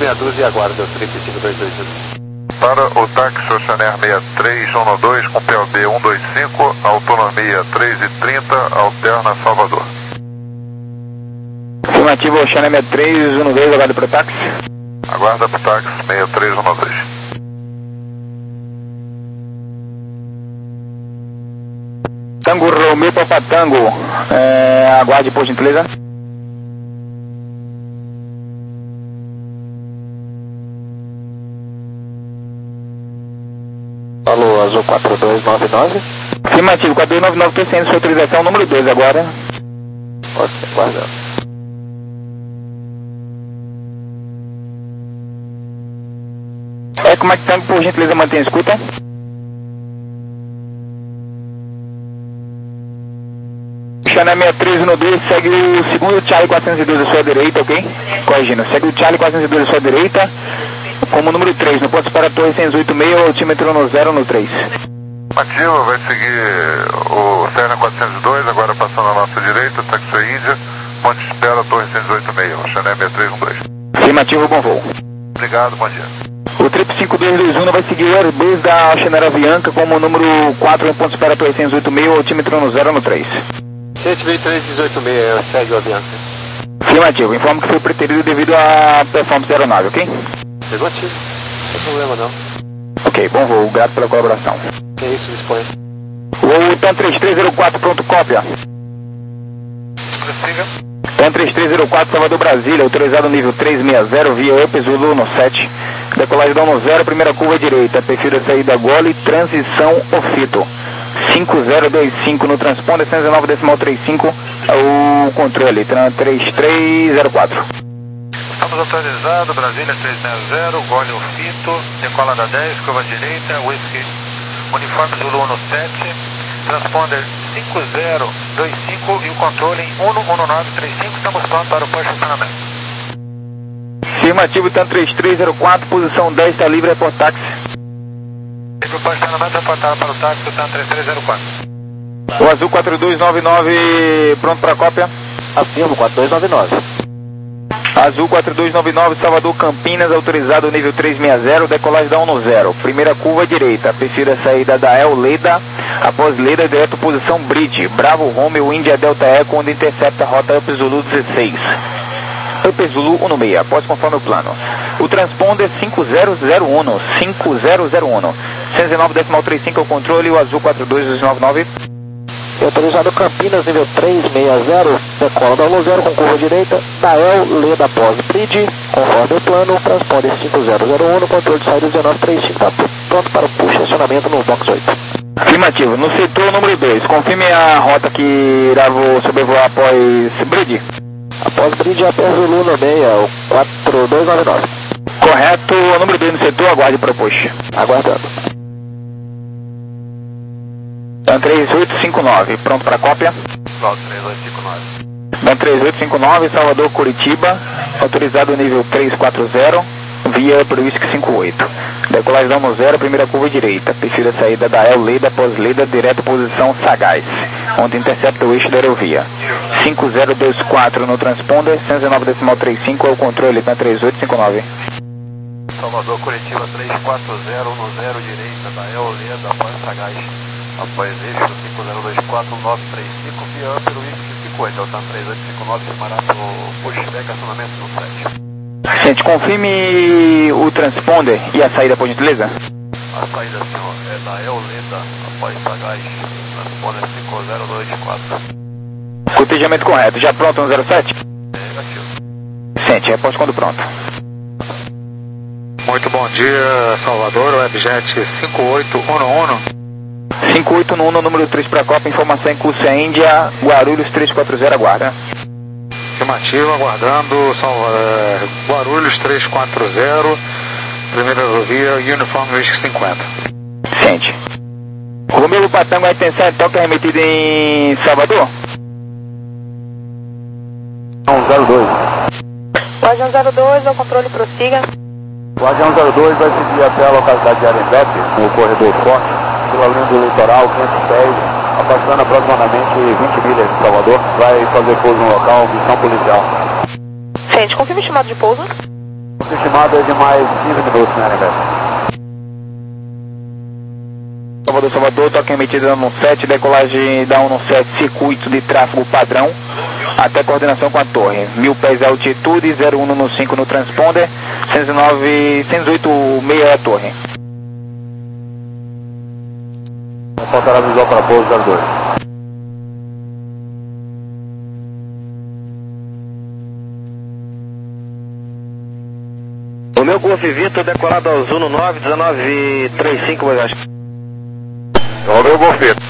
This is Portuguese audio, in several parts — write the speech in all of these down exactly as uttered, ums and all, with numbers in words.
meia dúzia e aguarda o trip cinco dois dois um. Para o táxi Oceaner seis três um dois com P O B um dois cinco, autonomia três e trinta, alterna Salvador. Afirmativo, Oceaner seis três um dois, aguarda para o táxi. Aguarda para o táxi seis três um dois. Tango Romeo Papa Tango, é, aguarde por gentileza. Alô, Azul quatro dois nove nove. Afirmativo, quatro dois nove nove, estou sendo sua autorização número dois agora. Ok, guardando. É, como é que Tango, por gentileza, mantém a escuta? Oceaner seis três um dois, segue o segundo Charlie quatrocentos e dois à sua direita, ok? Corrigindo, segue o Charlie quatrocentos e dois à sua direita, como número três, no ponto separatório seiscentos e oitenta e seis, altímetro no zero no três. Ativa, vai seguir o Serra quatrocentos e dois, agora passando à nossa direita, táxi Índia, ponte de espera, torre seiscentos e oitenta e seis, Oceaner seis três um dois. Afirmativo, bom voo. Obrigado, bom dia. O trip cinco dois dois um vai seguir o Airbus da Oceaner Avianca como número quatro, no ponto separatório seiscentos e oitenta e seis, altímetro no zero no três. sete três três oito seis, segue o Avianca. Afirmativo, informo que foi preterido devido à performance da aeronave, ok? Negativo, não tem problema não. Ok, bom voo, grato pela colaboração. Que isso, dispõe. O TAM três três zero quatro, pronto, cópia. Prossiga. TAM três três zero quatro, Salvador, Brasília, autorizado nível trezentos e sessenta, via Up, Zulu no sete. Decolagem dão no zero, primeira curva direita, perfil da saída gole, transição Ofito. cinco zero dois cinco no transponder, cento e dezenove decimal trinta e cinco, é o controle, TAM três três zero quatro. Estamos autorizados, Brasília três sessenta, gole Ofito, decola da dez, curva direita, whisky, uniforme Zulu no sete, transponder cinco zero dois cinco e o controle em um um nove três cinco, estamos prontos para o posicionamento. Afirmativo, TAM três três zero quatro, posição dez, está livre, é por táxi. Livre o posicionamento reportado para o táxi do TAM três três zero quatro. O Azul quatro dois nove nove, pronto para cópia. Afirmo, quatro dois nove nove. Azul quatro dois nove nove, Salvador, Campinas, autorizado nível trezentos e sessenta, decolagem da um no zero. Primeira curva direita, perfil a saída da El Leda, após Leda, direto posição Bridge, Bravo Romeo, India Delta Eco, onde intercepta a rota Up Zulu dezesseis. Up Zulu um seis, após conforme o plano. O transponder cinco zero zero um, cinco zero zero um, cento e dezenove decimal trinta e cinco é o controle, o Azul quatro dois nove nove. Autorizado Campinas, nível trezentos e sessenta, decola da um zero com curva direita, Dael, Leda após Bridge, conforme o plano, transponder cinco zero zero um, controle de saída dezenove trinta e cinco, está pronto para o push, acionamento no box oito. Afirmativo, no setor número dois, confirme a rota que irá sobrevoar após Bridge. Após Bridge, a Zulu no meia, o quatro dois nove nove. Correto, o número dois no setor, aguarde para o push. Aguardando. TAM três oito cinco nove, pronto para cópia. Val três oito cinco nove. TAM três oito cinco nove, Salvador, Curitiba, autorizado nível trezentos e quarenta, via para o Whisky cinquenta e oito. Decolagem dá no zero, primeira curva direita, perfil a saída da El Leda, após Leda, direto posição Sagaz, onde intercepta o eixo da aerovia. cinco zero dois quatro no transponder, cento e dezenove decimal trinta e cinco é o controle, TAM três oito cinco nove. Salvador, Curitiba três quatro zero no zero direita da El Leda, após Sagaz. Após eixo cinco zero dois quatro nove três cinco, via pelo Whisky cinquenta e oito, o TAM três oito cinco nove chamará pelo pushback, acionamento no sete. Gente, confirme o transponder e a saída, por gentileza. A saída, senhor, é da El Leda, após Sagaz, transponder cinco zero dois quatro. Cotejamento correto, já pronto no zero sete? Negativo. Sente, reposte quando pronto. Muito bom dia, Salvador, Webjet cinco oito um um. cinco oito um, número três para a Copa, informação em curso é Índia, Guarulhos três quatro zero, aguarda. Afirmativo, aguardando, são é, Guarulhos três quatro zero, primeira rodovia, Uniforme Whisky cinquenta. Sente. Romeu Patango, a intenção é toque remetido em Salvador? zero dois. Guardião zero dois, ao controle, prossiga. Guardião zero dois vai seguir até a localidade de Arembepe, no corredor forte, pela linha do litoral, quinhentos e dez, afastando aproximadamente vinte milhas de Salvador, vai fazer pouso no local, missão policial. Sente, confirme o chamado de pouso. Estimado é de mais quinze minutos, né, Neves? Salvador, Salvador, toque emitido da um sete, decolagem da um sete, circuito de tráfego padrão, até coordenação com a torre. Mil pés de altitude, zero um cinco no transponder, cento e nove, cento e oito meia a torre. Faltará visual para pouso zero dois. O meu Golf Vitor decolado ao Zuno nove, dezenove trinta e cinco, mas acho. O meu Golf Vitor.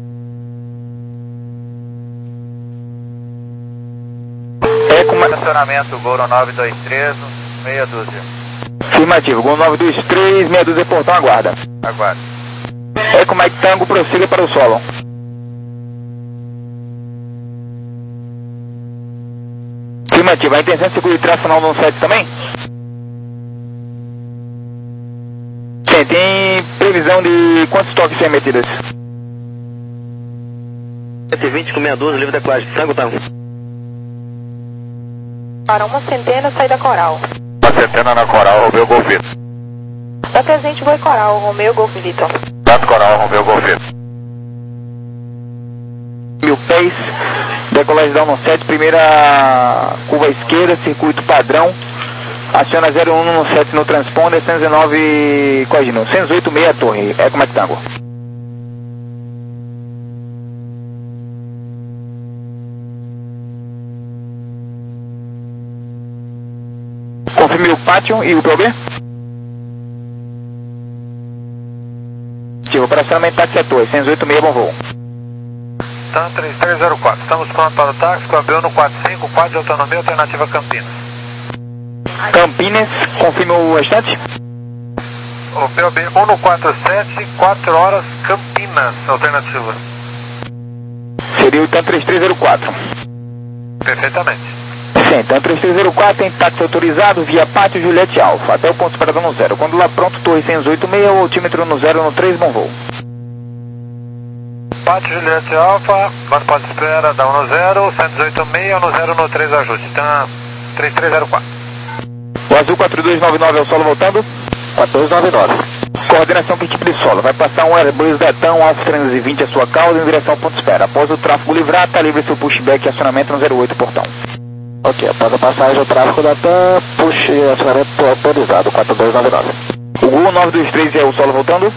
É com mais... Estacionamento Gol nove dois três, meia dúzia. Afirmativo, Gol nove dois três, meia dúzia, portão, aguarda. Aguarda. É com Mike Tango, prossiga para o solo. Afirmativo, a intenção de seguro de tráfego na um sete também? Sim, tem previsão de quantos toques serem metidos? cento e vinte com meia dúzia, livre decolagem. Tango, Tango. Para uma centena, saída Coral. Uma centena na Coral, Romeu Golf Vitor. Da presente, Boi Coral, Romeu Golf Vitor. Tato Coral, Romeu Golf Vitor. Mil pés, decolagem da um sete, primeira curva esquerda, circuito padrão. Aciona zero um sete no transponder, cento e nove, corrigindo, cento e oito meia torre. É como é que Tango? Confirme o pátio e o P O B? Operacionamento táxi a torre, cento e oito meia, bom voo. Tan três três zero quatro, estamos prontos para o táxi com a B U no quatro cinco, quadro de autonomia alternativa Campinas. Campinas, confirme o restante? O P O B um no quatro sete, quatro horas, Campinas, alternativa. Seria o Tan três três zero quatro. Perfeitamente. Sim, Tan três três zero quatro tem táxi autorizado via pátio Juliette Alfa, até o ponto de parada no zero. Quando lá pronto, torre cento e oito meia, o altímetro no zero no três, bom voo. Pátio Juliette Alfa, quando pode espera, dá um no zero, cento e oito meia, no zero no três ajuste. Tan três três zero quatro. O azul quatro dois nove nove é o solo voltando? quatro dois nove nove. Coordenação que tipo de solo? Vai passar um Airbus Detão Alfa trezentos e vinte a sua cauda em direção ao ponto de espera. Após o tráfego livrar, está livre seu pushback e acionamento no zero oito portão. Ok, após a passagem do tráfego da T A M, puxe acionamento autorizado, quatro dois nove nove. O Gol nove dois três é o solo voltando?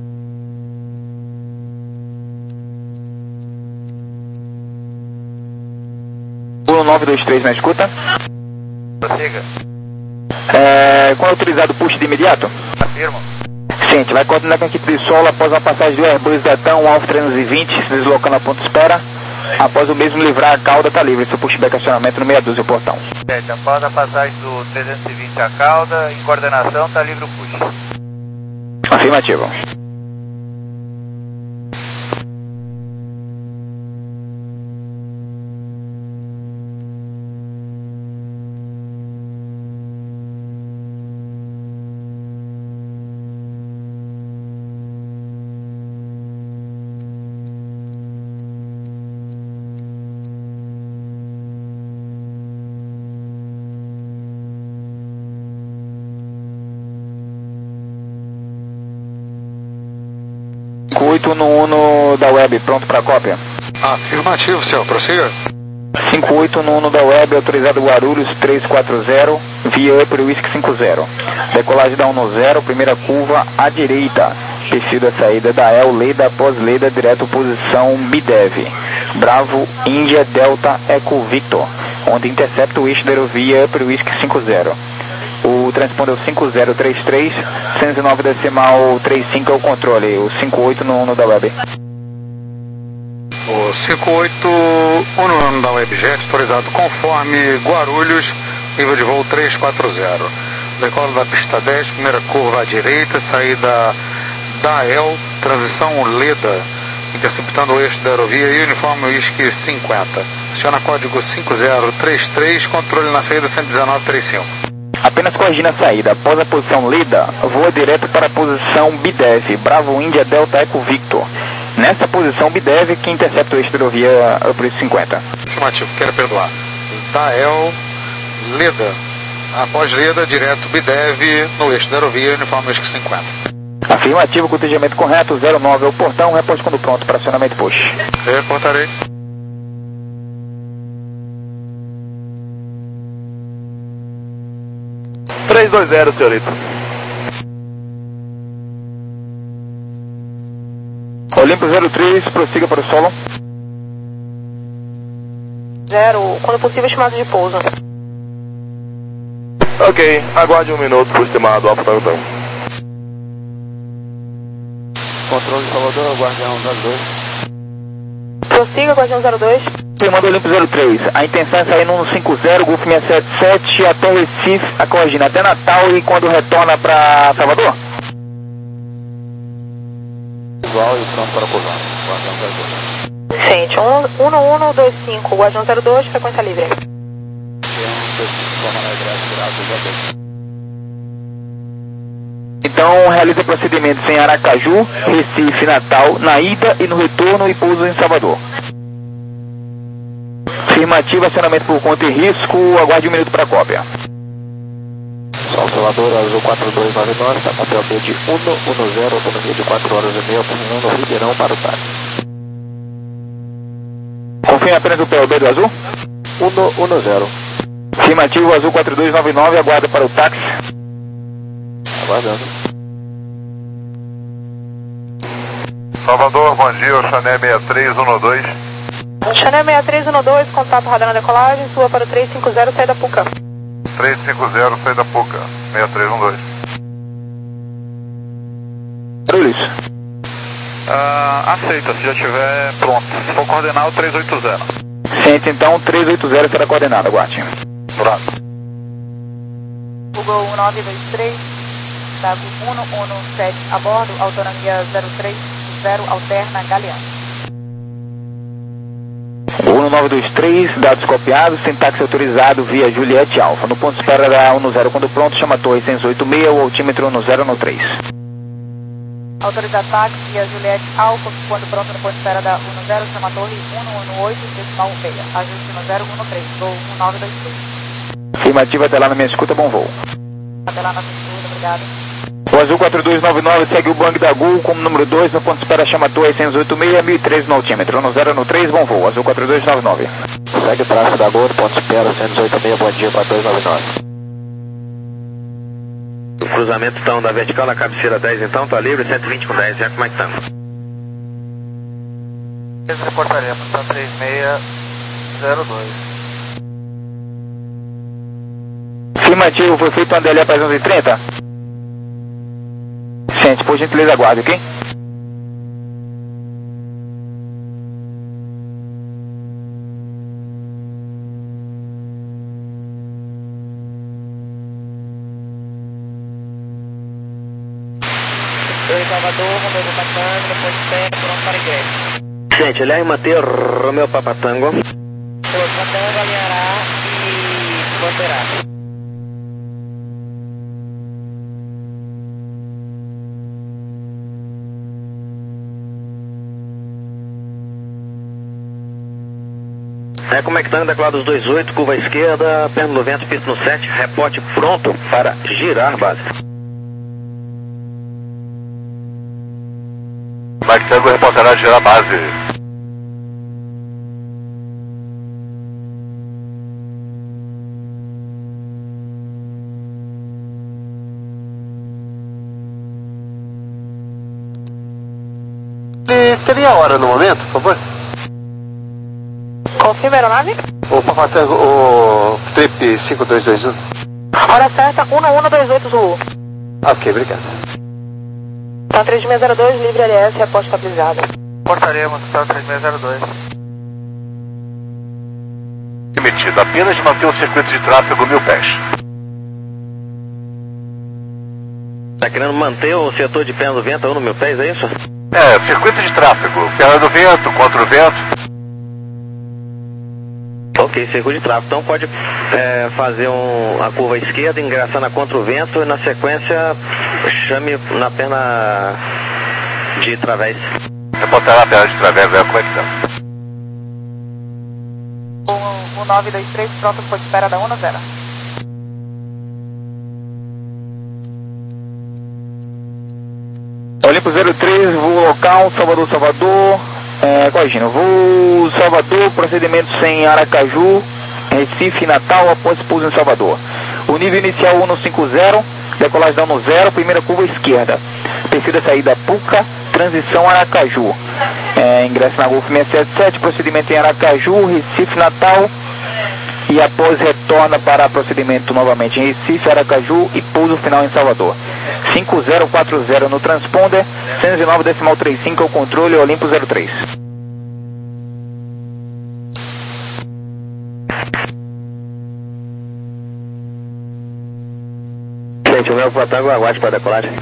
Gol nove dois três na escuta. Prossiga. É, quando autorizado, puxe de imediato? Afirmo. Sim, a gente vai coordenar com a equipe de solo após a passagem do Airbus Detão Alfa trezentos e vinte, se deslocando a ponto de espera. Após o mesmo livrar a cauda, está livre seu pushback acionamento no meia dúzia o portão. Certo, após a passagem do trezentos e vinte a cauda, em coordenação, está livre o push. Afirmativo. cinco oito no Uno da Web, pronto para cópia. Afirmativo, senhor, prossiga. cinco oito no Uno da Web, autorizado Guarulhos três quatro zero, via Upper Whisky cinco zero. Decolagem da um zero, primeira curva à direita. Perfil da saída da El, Leda após Leda, direto posição Bidev. Bravo, Índia, Delta, Eco Victor. Onde intercepta o eixo da aerovia Upper Whisky cinco zero. O transponder cinco zero três três, cento e nove decimal trinta e cinco é o controle, o cinco oito no Uno da Web. O cinco oito Uno da WebJet, autorizado conforme Guarulhos, nível de voo três quatro zero. Decola da pista dez, primeira curva à direita, saída da El, transição Leda, interceptando o eixo da aerovia Uniforme Whisky cinquenta. Aciona código cinco zero três três, controle na saída cento e dezenove trinta e cinco. Apenas corrigindo a saída, após a posição Leda, voa direto para a posição Bidev, Bravo Índia Delta Eco Victor. Nessa posição Bidev que intercepta o eixo da aerovia Upper cinquenta. Afirmativo, quero perdoar. Dael, Leda, Após Leda, direto Bidev, no eixo da aerovia, uniforme Whisky cinquenta. Afirmativo, com o entendimento correto, zero nove é o portão, reporte quando pronto para acionamento push. Reportarei. três dois zero, senhorita. Olimpo zero três, prossiga para o solo. Zero, quando possível, chamado de pouso. Ok, aguarde um minuto por estimado Alfa Tango Tango. Controle de Salvador, Guardião zero dois. Prossiga, Guardião zero dois. Comando Olimpo zero três, a intenção é sair no cinco zero, Golf seiscentos e setenta e sete até Recife, a corrigir até Natal e quando retorna para Salvador? Igual e pronto para pousar. Guardião zero dois. Sente, um um um dois cinco, Guardião zero dois, frequência livre. Então realiza procedimentos em Aracaju, Recife, Natal, na ida e no retorno e pouso em Salvador. Afirmativo, acionamento por conta e risco, aguarde um minuto para a cópia. Sol Salvador, Azul quatro dois nove nove, está com P O B de cento e dez, autonomia de quatro horas e meia, terminando Ribeirão para o táxi. Confirma apenas o P O B do Azul? cento e dez. Afirmativo, Azul quatro dois nove nove, aguarda para o táxi. Aguardando. Salvador, bom dia, o Chané seis três um dois. Chané seis três um dois, contato radar na decolagem, sua para o três cinco zero, saída Puca. três cinco zero, saída Puca, seis três um dois. Barulhos. Ah, aceita, se já estiver pronto. Se for coordenar o três oito zero. Sente então, três oito zero será coordenado, aguarde. Pronto. Google um nove dois três, Dago um um sete a bordo, autonomia zero três zero, alterna Galeão. um nove dois três, dados copiados, sintaxe autorizado via Juliette Alfa. No ponto de espera da um zero quando pronto, chama a torre seiscentos e oitenta e seis, o altímetro um zero um três. Autorizar táxi via Juliette Alfa, quando pronto no ponto de espera da um zero, chama a torre um um oito, decimal seis, ajuste no zero um três, voo um nove dois três. Afirmativa, até lá na minha escuta, bom voo. Até lá na sua escuta, obrigado. O Azul quatro dois nove nove segue o Bang da Gol como número dois, no ponto de espera chama a torre seiscentos e oitenta e seis, mil e treze no altímetro, um zero um três, bom voo, Azul quatro dois nove nove. Segue o tráfego da Gol, ponto de espera seiscentos e oitenta e seis, bom dia, quatro dois nove nove. O cruzamento então da vertical na cabeceira dez então, tá livre, cento e vinte com dez, já como é que tá? Reportaremos, tá três seis zero dois. Afirmativo, foi feito uma D L A para onze e trinta? Sente, por gentileza, aguarde, ok? Salvador, Romeu Papatango, depois de pé, pronto para ingresso. Gente, L R manter Romeu Papatango. Romeu Papatango alinhará e voltará. É, como é que tá? Decolado dos dois oito, curva à esquerda, perna no vento, pista no sete, reporte pronto para girar base. Mike Tango reportará de girar a base. Teria a hora no momento, por favor? Confirma a aeronave? O Papatango, o Trip cinco dois dois um. Hora certa, um um dois oito Zulu. Ok, obrigado. Tá três seis zero dois, livre L S, aposta estabilizada. Reportaremos, tá três seis zero dois. Emitido, apenas manter o circuito de tráfego mil pés. Tá querendo manter o setor de perna do vento a um no mil pés, é isso? É, circuito de tráfego, perna do vento, contra o vento. Ok, circuito de tráfego. Então pode é, fazer um, a curva à esquerda, ingressar na contra o vento e na sequência chame na perna de través. Reportará a perna de través, é, como é que tá? um nove dois três, pronto, por espera da um zero. Olimpo zero três, voo local, Salvador, Salvador, é, corrigindo, voo Salvador, procedimento sem Aracaju, Recife, Natal, após pouso em Salvador. O nível inicial um cinquenta, decolagem da um zero, primeira curva esquerda. Perfil da saída Puca, transição Aracaju. É, ingresso na Golf seiscentos e setenta e sete, procedimento em Aracaju, Recife, Natal. E após retorna para procedimento novamente em Recife, Aracaju e pouso final em Salvador. cinco zero quatro zero no transponder, cento e nove decimal trinta e cinco é o controle, Olimpo zero três. Gente, o meu Patango aguarde para decolagem.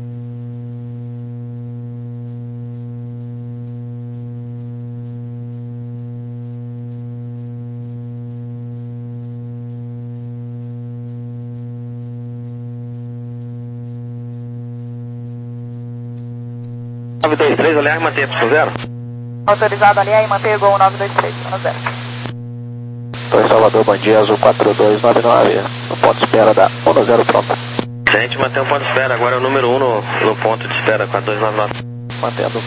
nove dois três, aliás, manter Y zero. Autorizado ali, aí manter Gol nove dois três, zero zero. Torre Salvador, bom dia, Azul quatro dois nove nove, no ponto de espera da um zero pronto. A gente mantém o ponto de espera, agora é o número um no, no ponto de espera, quatro dois nove nove. Mantendo.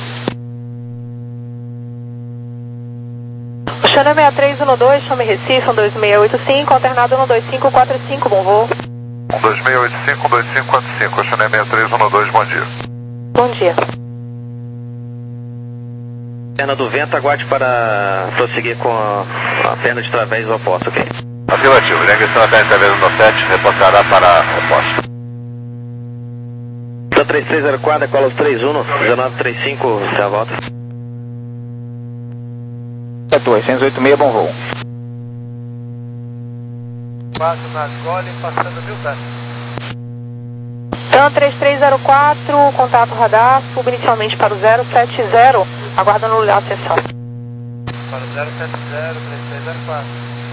Xana seis três um dois, chame Recife, um dois seis oito cinco, alternado um dois cinco quatro cinco, bom voo. um dois seis oito cinco, um dois cinco quatro cinco, Xana seis três um dois, bom dia. Bom dia. Perna do vento, aguarde para prosseguir com a, a perna de través oposta, ok? Afirmativo, linha questão até através do sete, reportará para oposta. Então três três zero quatro, decola os três um, dezenove trinta e cinco, você a volta. dois, cento e oitenta e seis, bom voo. Passo na gole, passando mil pés. Então três três zero quatro, contato radar, suba inicialmente para o zero sete zero, aguardando a ascensão. Para o zero sete zero, três três zero quatro.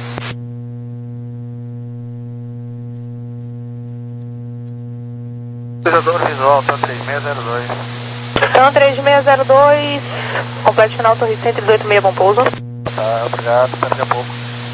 Utilizador visual, tá três seis zero dois. Então três seis zero dois, complete final, torre cento e dezoito e seis, bom pouso. Tá, obrigado, até daqui a pouco.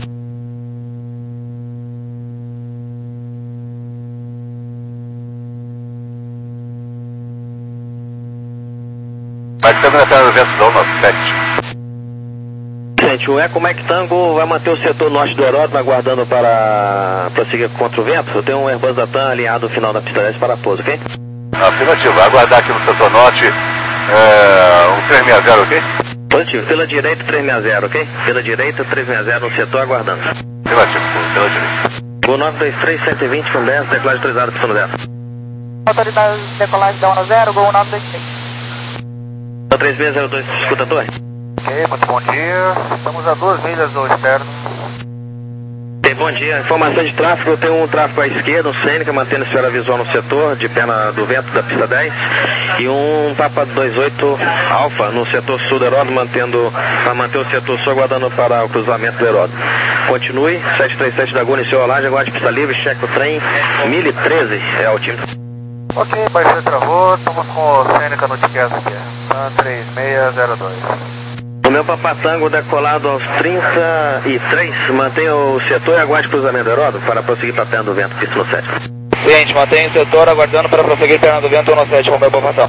Vai também na tela do vento do nove sete. Gente, o Eco Mike Tango vai manter o setor norte do aeródromo aguardando para prosseguir contra o vento. Eu tenho um Airbus da TAM alinhado no final da pista dez para pouso, ok? Afirmativo, vai aguardar aqui no setor norte é, um três seis zero, ok? Positivo, pela direita três seis zero, ok? Pela direita três seis zero no setor aguardando. Afirmativo, pela direita. Gol nove dois três, cento e vinte com dez, decolagem autorizada para o zero. Autoridade de decolagem da um zero, Gol nove dois três. Então três seis zero dois, escuta a torre. Ok, muito bom dia. Estamos a duas milhas do externo. Ok, bom dia. Informação de tráfego, eu tenho um tráfego à esquerda, um Sêneca mantendo esfera visual no setor, de perna do vento da pista dez, e um Papa vinte e oito Alfa no setor sul do aeródromo, mantendo, para manter o setor sul aguardando para o cruzamento do aeródromo. Continue, sete três sete da Gol, iniciou a laje, aguarde pista livre, cheque o trem, mil e treze é o time. Ok, baixou e travou, estamos com o Sêneca no ticket aqui. Tá três seis zero dois. O meu Papatango decolado aos trinta e três, mantenha o setor e aguarde cruzamento do aeródromo para prosseguir para a perna do vento, pista no sete. Gente, mantenha o setor aguardando para prosseguir perna do vento no sete, com o meu Papatango.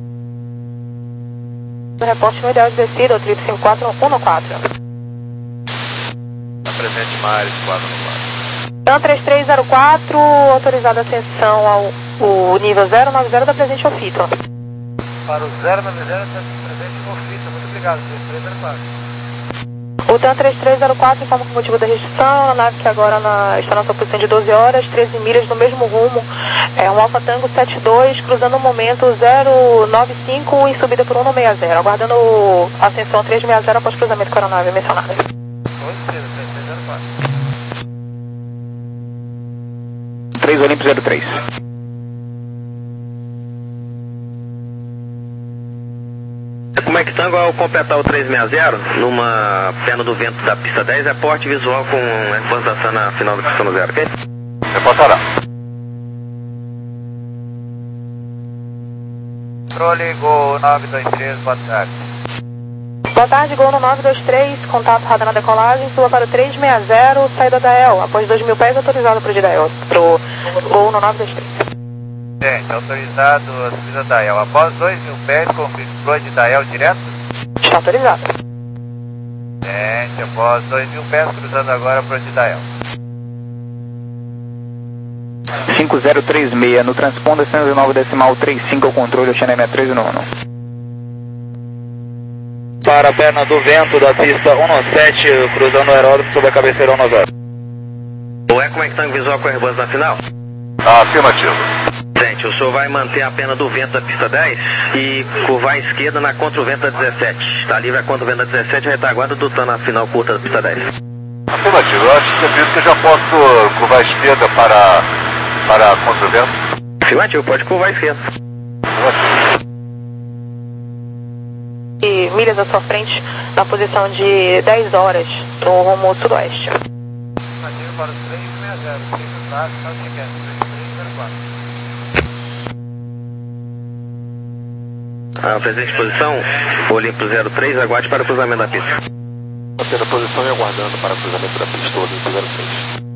Reporte no ideal de descida, o triplo cinco quatro um no quatro. Apresente Mares quatro no quatro. Então três três zero quatro, autorizada ascensão ao o nível zero nove zero da presente Ofito. Para o zero nove zero, presente Ofito, muito obrigado, três três zero quatro. O TAM três três zero quatro informa com o motivo da restrição, a nave que agora na, está na sua posição de doze horas, treze milhas no mesmo rumo, é um Alfa Tango setenta e dois, cruzando o momento zero nove cinco e subida por um no sessenta, aguardando a ascensão três seis zero após cruzamento com a aeronave mencionada. três três zero quatro. três Olimpo zero três. Como é que Tango, ao completar o três seis zero, numa perna do vento da pista dez, é porte visual com Airbus da TAM na final da pista no zero, ok? Reportará. Controle Gol nove dois três, boa tarde. Boa tarde, Gol no nove dois três, contato radar na decolagem, suba para o três seis zero, saída da E L, após dois mil pés autorizado para o Didael, para o Gol no nove dois três. Gente, autorizado a subida da E L. Após dois mil pés, confirmou de da E L direto? Está autorizado. Gente, após dois mil pés, cruzando agora para de da E L. cinco zero três seis, no transponder cento e nove decimal trinta e cinco, o controle Oceania sessenta e três no nono. Para a perna do vento da pista cento e sete, cruzando o aeródromo sobre a cabeceira cento e zero. O Eco Mectang visual com Airbus na final? Afirmativo. Gente, o senhor vai manter a pena do vento da pista dez e curvar à esquerda na contra o vento da dezessete. Está livre a contra o vento da dezessete, retaguarda do TAN na final curta da pista dez. Afirmativo. Eu acho que acredito que eu já posso curvar à esquerda para, para contra o vento. Afirmativo, pode curvar à esquerda. Afirmativo. E milhas à sua frente, na posição de dez horas, no rumo sudoeste. Afirmativo para os três seis zero, três quatro, está chegando, três zero quatro. A presente posição, Olimpo zero três, aguarde para o cruzamento da pista. Mantendo a posição e aguardando para o cruzamento da pista, Olimpo zero três.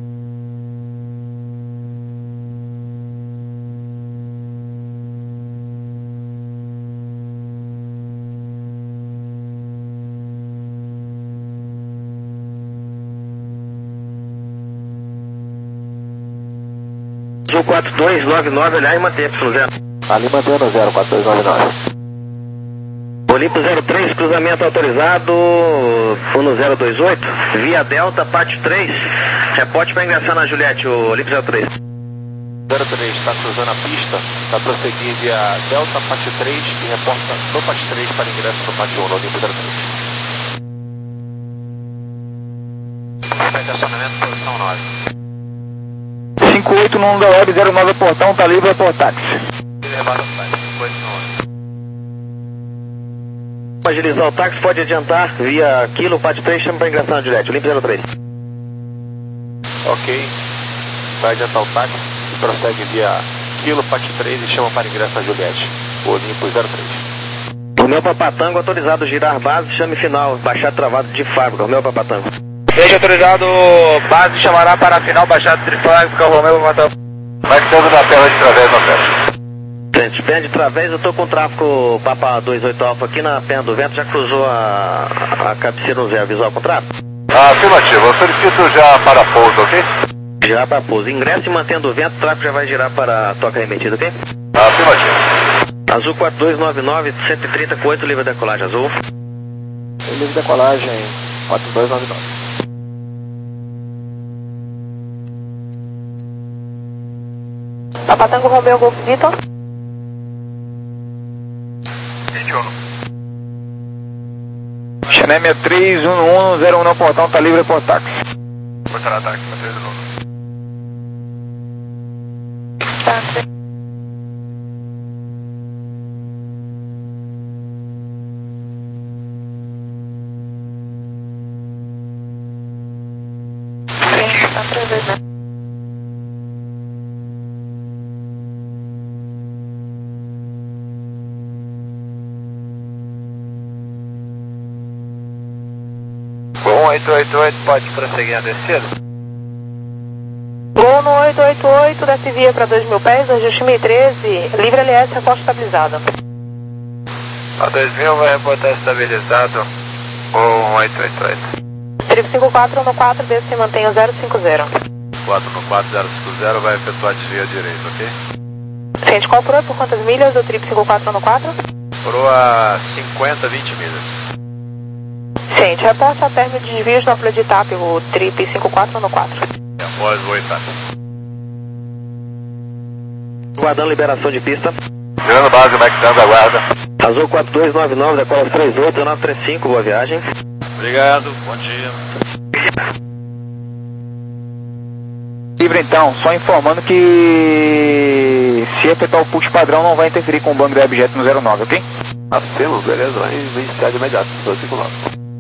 Azul quatro dois nove nove, olhar e manter, Y zero. Ali mantendo zero quatro dois nove nove. Olimpo zero três, cruzamento autorizado, Funo zero dois oito, via Delta, Pátio três, reporte para ingressar na Juliette, o Olimpo zero três. zero três está cruzando a pista, está prosseguindo via Delta, Pátio três e reporta no Pátio três para ingresso no Pátio um, no Olimpo zero três. Estacionamento, posição nove. cinco oito no da web zero nove portão, tá livre por táxi. Agilizar o táxi, pode adiantar via Kilo, Pátio três, chama para ingressar na Juliette, Olimpo zero três. Ok, vai adiantar o táxi e prossegue via Kilo, Pátio três e chama para ingresso na Juliette, Olimpo zero três. Romeu Papatango, autorizado girar base, chame final, baixar travado de fábrica, Romeu Papatango. Seja autorizado, base chamará para a final, baixada trifábrica, Romeu Papatango. Vai sendo na tela de través na festa. Gente, perna de través, eu estou com o tráfego Papa dois oito Alfa aqui na perna do vento, já cruzou a, a cabeceira no zero, visual com tráfego? Afirmativo, eu solicito já para pouso, ok? Girar para pouso, ingresso e mantendo o vento, o tráfego já vai girar para a toca remetida, ok? Afirmativo. Azul quatro dois nove nove, cento e trinta com oito, livre decolagem, Azul. Livre decolagem quatro dois nove nove. Papatango Romeu Golf Vitor. vinte e um. Xenemia três um um zero um no portão, tá livre por táxi. Contra-ataque, três um. Táxi. Sim, tá três vezes, né? oito oito oito, pode prosseguir a descida? Gol no oito oito oito, desce via para dois mil pés, ajuste mil e treze, livre L S, reporte estabilizado. A dois mil vai reportar estabilizado, ou oito oito oito. Trip cinco quatro no quatro, desce e mantém o zero cinco zero. quatro no quatro zero cinco zero vai efetuar desvio à direita, ok? Ciente, qual proa por quantas milhas do Trip cinco quatro no quatro? Proa cinquenta, vinte milhas. Ciente, reporte a término de desvios na Flor de Itap, o Trip cinco quatro no quatro. Após o Itap. Guardando liberação de pista. Girando base, Mectang, aguarda. Azul quatro dois nove nove, decola três oito, nove três cinco, boa viagem. Obrigado, bom dia. Livre então, só informando que se efetuar o pulso padrão não vai interferir com o banco do objeto no zero nove, ok? Afirmo, beleza, vai iniciar de imediato, dois cinco nove.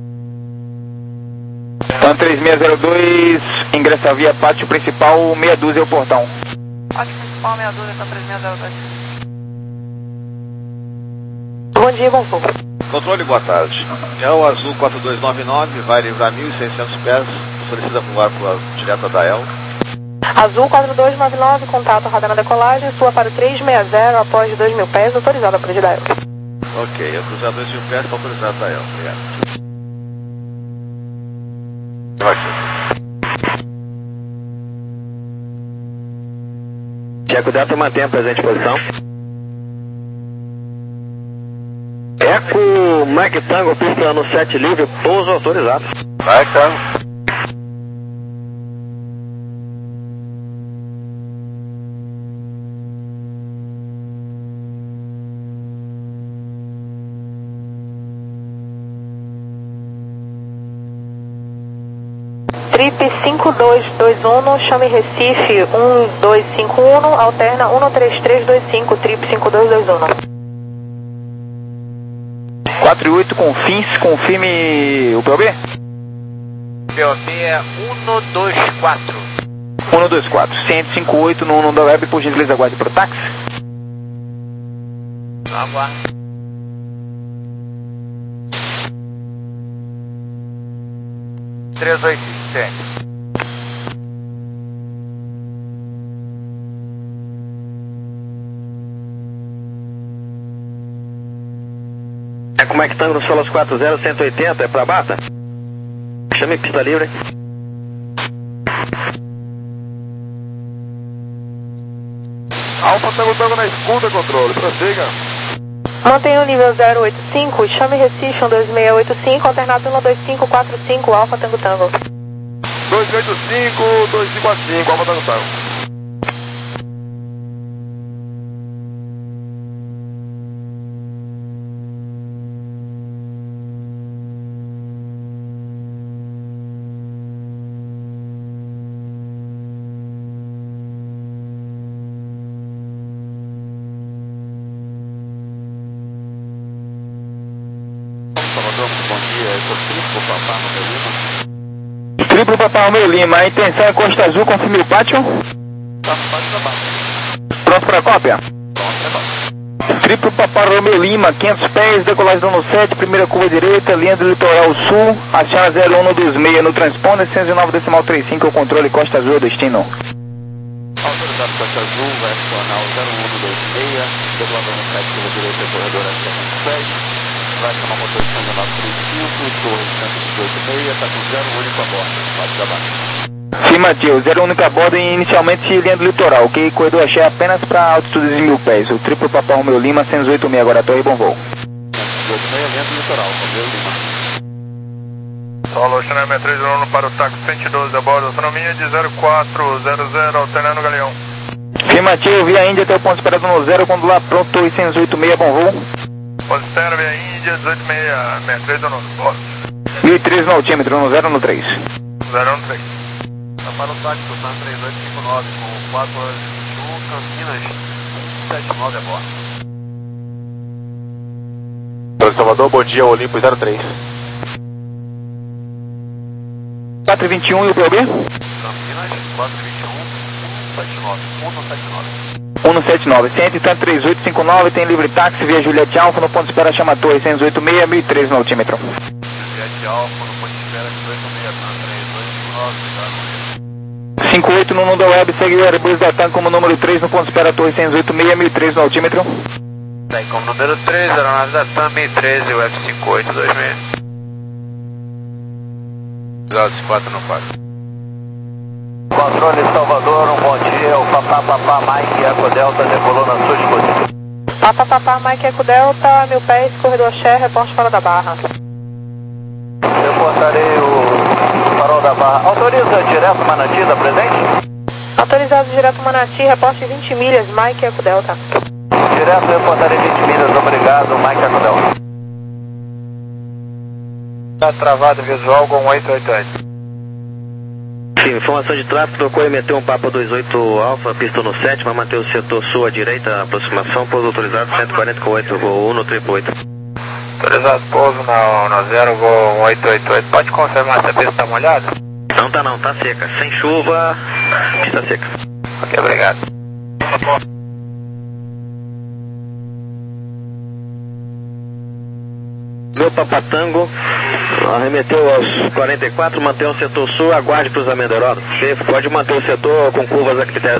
TAN três seis zero dois, ingressa via pátio principal, meia dúzia é o portão. Pátio principal, meia dúzia, TAN três seis zero dois. Bom dia, bom voo. Controle, boa tarde. É o Azul quatro dois nove nove, vai livrar mil e seiscentos pés, solicita voar para direta da E L. Azul quatro dois nove nove, contato radar na decolagem, sua para o três seis zero, após dois mil pés, autorizado a partir da El. Ok, eu cruzar dois mil pés, está autorizado da El. Obrigado. Checo Delta mantém a presente posição. Eco Mike Tango, pista no sete livre, pouso autorizado. Mike Tango. Trip cinco dois dois um, chame Recife um dois cinco um, alterna um três três dois cinco, Trip cinco dois dois um. quatro e oito com fins, confirme o P O B? P O B é um dois quatro. um dois quatro, cento e cinquenta e oito no uno da web, por gentileza, aguarde para o táxi. Aguarde. três oito, tem. É como é que tango no Solos quatro zero, cento e oitenta, é pra bata? Chame pista livre. Alfa Tango Tango na escuta, controle, prossiga. Mantenha o nível zero oito cinco, chame Recife um dois seis oito cinco, alternado um dois cinco quatro cinco, Alfa Tango Tango. dois oito cinco, dois cinco cinco, Alfa Tango Tango. Triplo Papai Romeu Lima, a intenção é Costa Azul, confirme o pátio. Tá no pátio da base. Pronto para a cópia? Pronto, é base. Triplo Papai Romeu Lima, quinhentos pés, decolagem do sete, primeira curva direita, linha do litoral sul, aciona zero um dois seis no transponder, cento e nove decimal trinta e cinco, o controle Costa Azul é destino. Autorizado Costa Azul, vai acionar o zero um dois seis, decolagem no sete, curva direita, corredor a quinhentos pés. Vai chamar o motor de cento e nove trinta e cinco, torre cento e dezoito e seis, está com zero único a bordo, pode trabalhar. Afirmativo, zero único a bordo e inicialmente linha do litoral, ok? Corredor achei apenas para altitude de mil pés. O triplo Papai Romeu Lima, cento e oito seis, agora torre, bom voo. cento e oito seis, linha do litoral, Romeu Lima. Solo, Channel seis três um para o táxi cento e doze a bordo, autonomia de zero quatro zero zero, alternando Galeão. Afirmativo, via Índia até o ponto esperado no zero, quando lá pronto, torre cento e oito seis, bom voo. Posição via Índia, dezoito seis, seis três um, bordo. mil e três no altímetro, no zero no três. zero um três. Tá para o táxi, Tucson três oito cinco nove, com quatro horas e vinte e um, Campinas cento e setenta e nove a bordo. Doutor Salvador, bom dia, Olimpo zero três. quatro e vinte e um e o P O B? Campinas quatro e vinte e um, cento e setenta e nove, cento e setenta e nove. cento e setenta e nove, cento e tanto, três oito cinco nove, tem livre táxi via Juliette Alfa, no ponto de espera chama Torre cento e oito seis, mil e três no altímetro. Juliette Alfa, no ponto de espera dezoito seis, três oito cinco nove, obrigado. cinquenta e oito no Nuno Web, segue o Airbus da TAM como número três, no ponto de espera Torre cento e oito seis, mil e três no altímetro. Daí como número três, aeronave da TAM mil e treze, o F cinco oito dois seis. Dados quatro no quatro. Controle Salvador, um bom dia, o Papá Papá Mike Eco Delta decolou na sua disposição. Papa Papa Mike Eco Delta, mil pés, corredor Cher, reporte fora da barra. Reportarei o farol da barra. Autoriza direto Manati da presente? Autorizado direto Manati, reporte vinte milhas, Mike Eco Delta. Direto reportarei vinte milhas, obrigado, Mike Eco Delta. Tá travado visual com oito oito oito. Sim, informação de tráfego, trocou e meteu um Papa dois oito Alfa, pista no sete, vai manter o setor sul à direita, aproximação, pouso autorizado cento e quarenta com oito, voo um no triplo oito. Autorizado pouso no, no zero, voo oito oito oito. Pode confirmar se a pista está molhada? Não tá não, tá seca, sem chuva, pista seca. Ok, obrigado. Meu Papatango arremeteu aos quarenta e quatro, mantém o setor sul, aguarde cruzamento aeródromo. Você pode manter o setor com curvas a critério